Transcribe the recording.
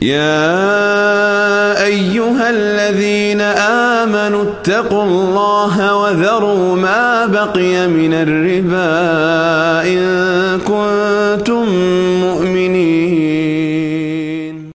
يا أيها الذين آمنوا اتقوا الله وذروا ما بقي من الربا إن كنتم